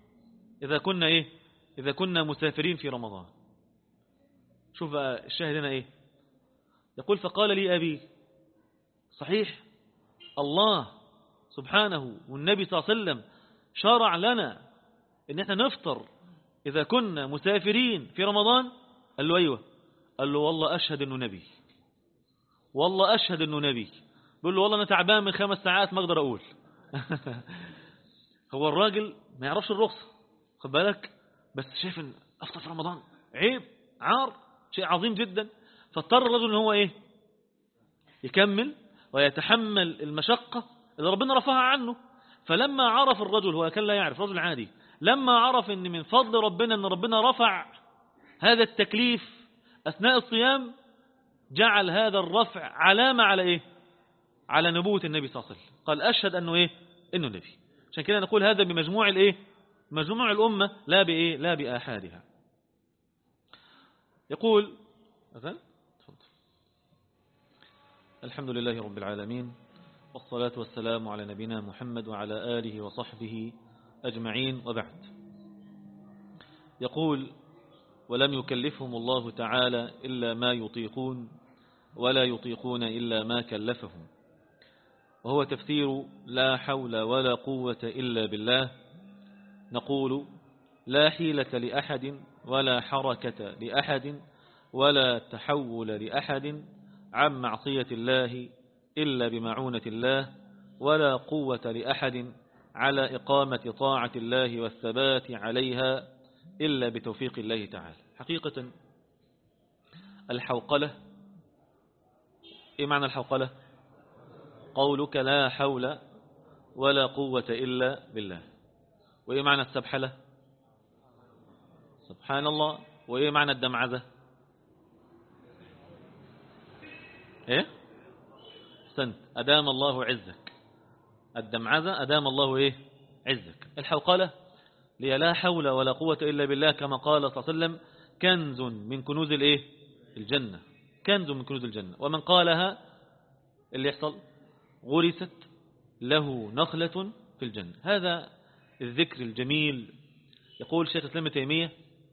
إذا كنا مسافرين في رمضان. شوف بقى الشاهد هنا إيه؟ يقول فقال لي أبي صحيح الله سبحانه والنبي صلى الله عليه وسلم شرع لنا إن احنا نفطر إذا كنا مسافرين في رمضان؟ قال له أيوة. قال له والله أشهد أنه نبي، والله أشهد أنه نبي. بيقول له والله أنا تعبان من 5 ساعات ما أقدر أقول. هو الراجل ما يعرفش الرخصة خد بالك، بس شايف أن أفطر في رمضان عيب عار شيء عظيم جدا، فاضطر الرجل ان هو ايه يكمل ويتحمل المشقة اللي ربنا رفعها عنه. فلما عرف الرجل، هو كان لا يعرف، رجل عادي، لما عرف ان من فضل ربنا ان ربنا رفع هذا التكليف اثناء الصيام، جعل هذا الرفع علامة على ايه؟ على نبوة النبي صلى الله عليه وسلم. قال اشهد انه ايه؟ انه نبي. عشان كده نقول هذا بمجموع الايه؟ مجموع الامة، لا بايه؟ لا باحادها. يقول الحمد لله رب العالمين، والصلاة والسلام على نبينا محمد وعلى آله وصحبه أجمعين، وبعد. يقول: ولم يكلفهم الله تعالى إلا ما يطيقون، ولا يطيقون إلا ما كلفهم. وهو تفسير لا حول ولا قوة إلا بالله. نقول: لا حيلة لأحد، ولا حركة لأحد، ولا تحول لأحد عن معصية الله إلا بمعونة الله، ولا قوة لأحد على إقامة طاعة الله والثبات عليها إلا بتوفيق الله تعالى. حقيقة الحوقلة، إيه معنى الحوقلة؟ قولك لا حول ولا قوة إلا بالله. وإيه معنى السبحلة؟ سبحان الله. وإيه معنى الدمعزة؟ إيه؟ سنت أدام الله عزك. الدمعزة أدام الله إيه؟ عزك. الحوقلة لي لا حول ولا قوة إلا بالله، كما قال صلى الله عليه وسلم: كنز من كنوز الإيه؟ الجنة. كنز من كنوز الجنة. ومن قالها اللي يحصل غرست له نخلة في الجنة. هذا الذكر الجميل. يقول شيخ الإسلام ابن تيمية: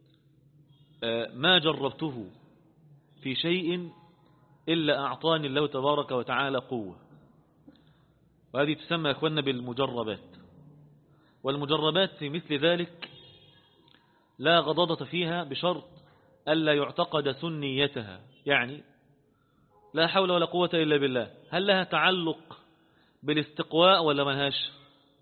ما جربته في شيء إلا أعطاني الله تبارك وتعالى قوة. وهذه تسمى يا أخوانا بالمجربات. والمجربات في مثل ذلك لا غضاضة فيها بشرط ألا يعتقد سنيتها. يعني لا حول ولا قوة إلا بالله، هل لها تعلق بالاستقواء ولا ملهاش؟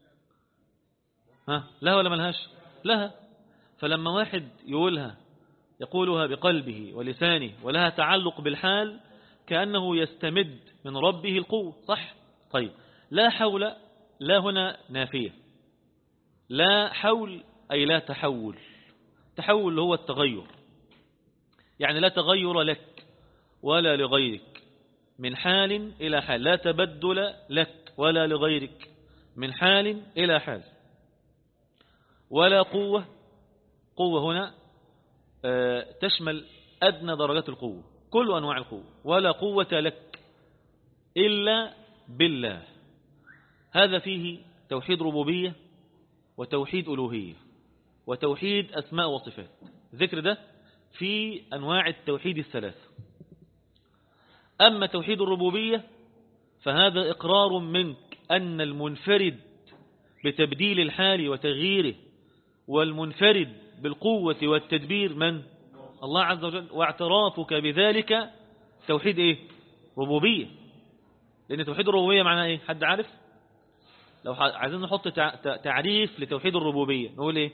لها ولا ملهاش؟ لها. فلما واحد يقولها بقلبه ولسانه ولها تعلق بالحال، كأنه يستمد من ربه القوة. صح؟ طيب، لا حول، لا هنا نافية. لا حول أي لا تحول. تحول هو التغير، يعني لا تغير لك ولا لغيرك من حال إلى حال، لا تبدل لك ولا لغيرك من حال إلى حال. ولا قوة، قوة هنا تشمل أدنى درجات القوة، كل أنواع القوة. ولا قوة لك إلا بالله. هذا فيه توحيد ربوبية وتوحيد ألوهية وتوحيد أسماء وصفات. ذكر ده في أنواع التوحيد الثلاثة. أما توحيد الربوبية فهذا إقرار منك أن المنفرد بتبديل الحال وتغييره والمنفرد بالقوة والتدبير من؟ الله عز وجل. واعترافك بذلك توحيد إيه؟ ربوبية. لأن توحيد الربوبية معناه إيه؟ حد عارف؟ لو عايزين نحط تعريف لتوحيد الربوبية نقول إيه؟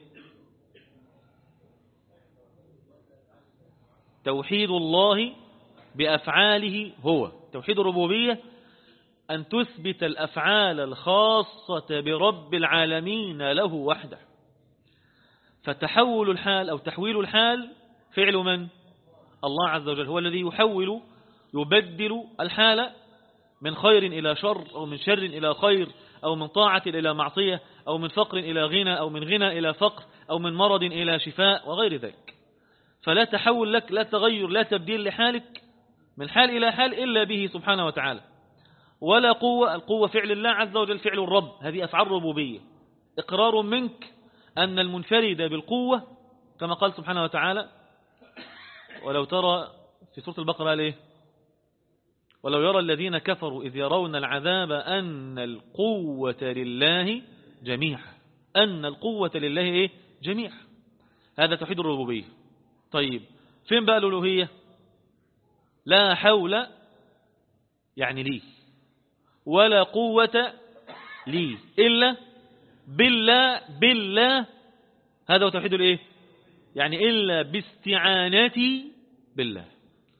توحيد الله بأفعاله هو. توحيد الربوبية أن تثبت الأفعال الخاصة برب العالمين له وحده. فتحول الحال أو تحويل الحال فعل من؟ الله عز وجل. هو الذي يحول، يبدل الحال من خير إلى شر، أو من شر إلى خير، أو من طاعة إلى معصية، أو من فقر إلى غنى، أو من غنى إلى فقر، أو من مرض إلى شفاء وغير ذلك. فلا تحول لك، لا تغير، لا تبديل لحالك من حال إلى حال إلا به سبحانه وتعالى. ولا قوة، القوة فعل الله عز وجل، فعل الرب، هذه أفعال ربوبية. إقرار منك أن المنفرد بالقوة كما قال سبحانه وتعالى: ولو ترى في سورة البقرة ليه؟ ولو يرى الذين كفروا إذ يرون العذاب أن القوة لله جميعا. أن القوة لله إيه؟ جميعا. هذا توحيد الربوبية. طيب فين بقى الألوهية؟ لا حول يعني لي، ولا قوة لي إلا بالله. بالله هذا هو توحيد الإيه؟ يعني إلا باستعانتي بالله.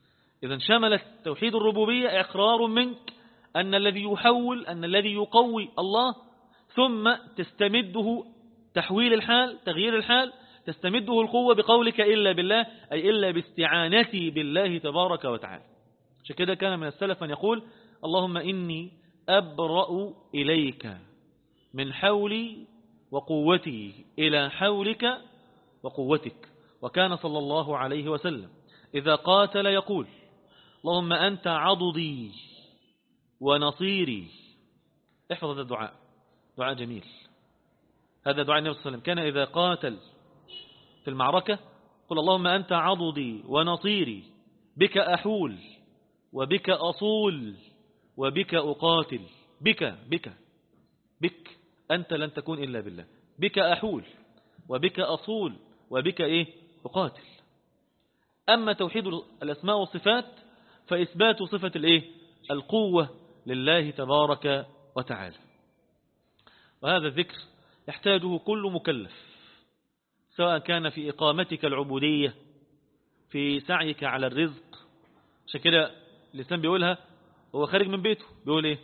إذا شملت توحيد الربوبية إقرار منك أن الذي يحول، أن الذي يقوي الله، ثم تستمده تحويل الحال، تغيير الحال، تستمده القوة بقولك إلا بالله، أي إلا باستعانتي بالله تبارك وتعالى. عشان كده كان من السلف من يقول اللهم إني أبرأ إليك من حولي وقوتي إلى حولك وقوتك. وكان صلى الله عليه وسلم إذا قاتل يقول اللهم أنت عضدي ونصيري. احفظ هذا الدعاء، دعاء جميل. هذا دعاء النبي صلى الله عليه وسلم، كان إذا قاتل في المعركة قل اللهم أنت عضدي ونصيري، بك أحول وبك أصول وبك أقاتل. بك أنت لن تكون إلا بالله، بك أحول وبك أصول وبك أقاتل. أما توحيد الأسماء والصفات فإثبات صفة القوة لله تبارك وتعالى. وهذا الذكر يحتاجه كل مكلف، سواء كان في إقامتك العبودية، في سعيك على الرزق. عشان كده الإنسان بيقولها هو خارج من بيته، بيقول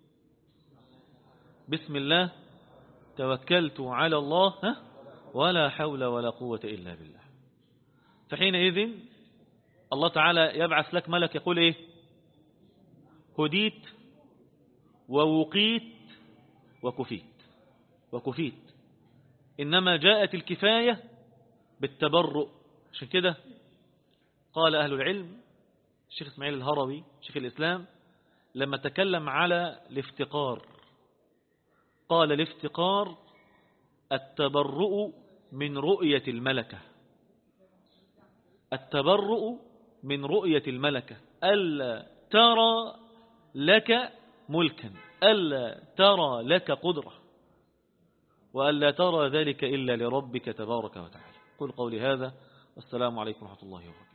بسم الله توكلت على الله ولا حول ولا قوة إلا بالله. فحينئذ الله تعالى يبعث لك ملك يقول هديت ووقيت وكفيت. إنما جاءت الكفاية بالتبرؤ. عشان كده قال أهل العلم، الشيخ إسماعيل الهروي شيخ الإسلام لما تكلم على الافتقار قال الافتقار التبرؤ من رؤية الملكة. التبرؤ من رؤية الملكة، ألا ترى لك ملكا، ألا ترى لك قدرة، وألا ترى ذلك إلا لربك تبارك وتعالى. قل قولي هذا، والسلام عليكم ورحمة الله وبركاته.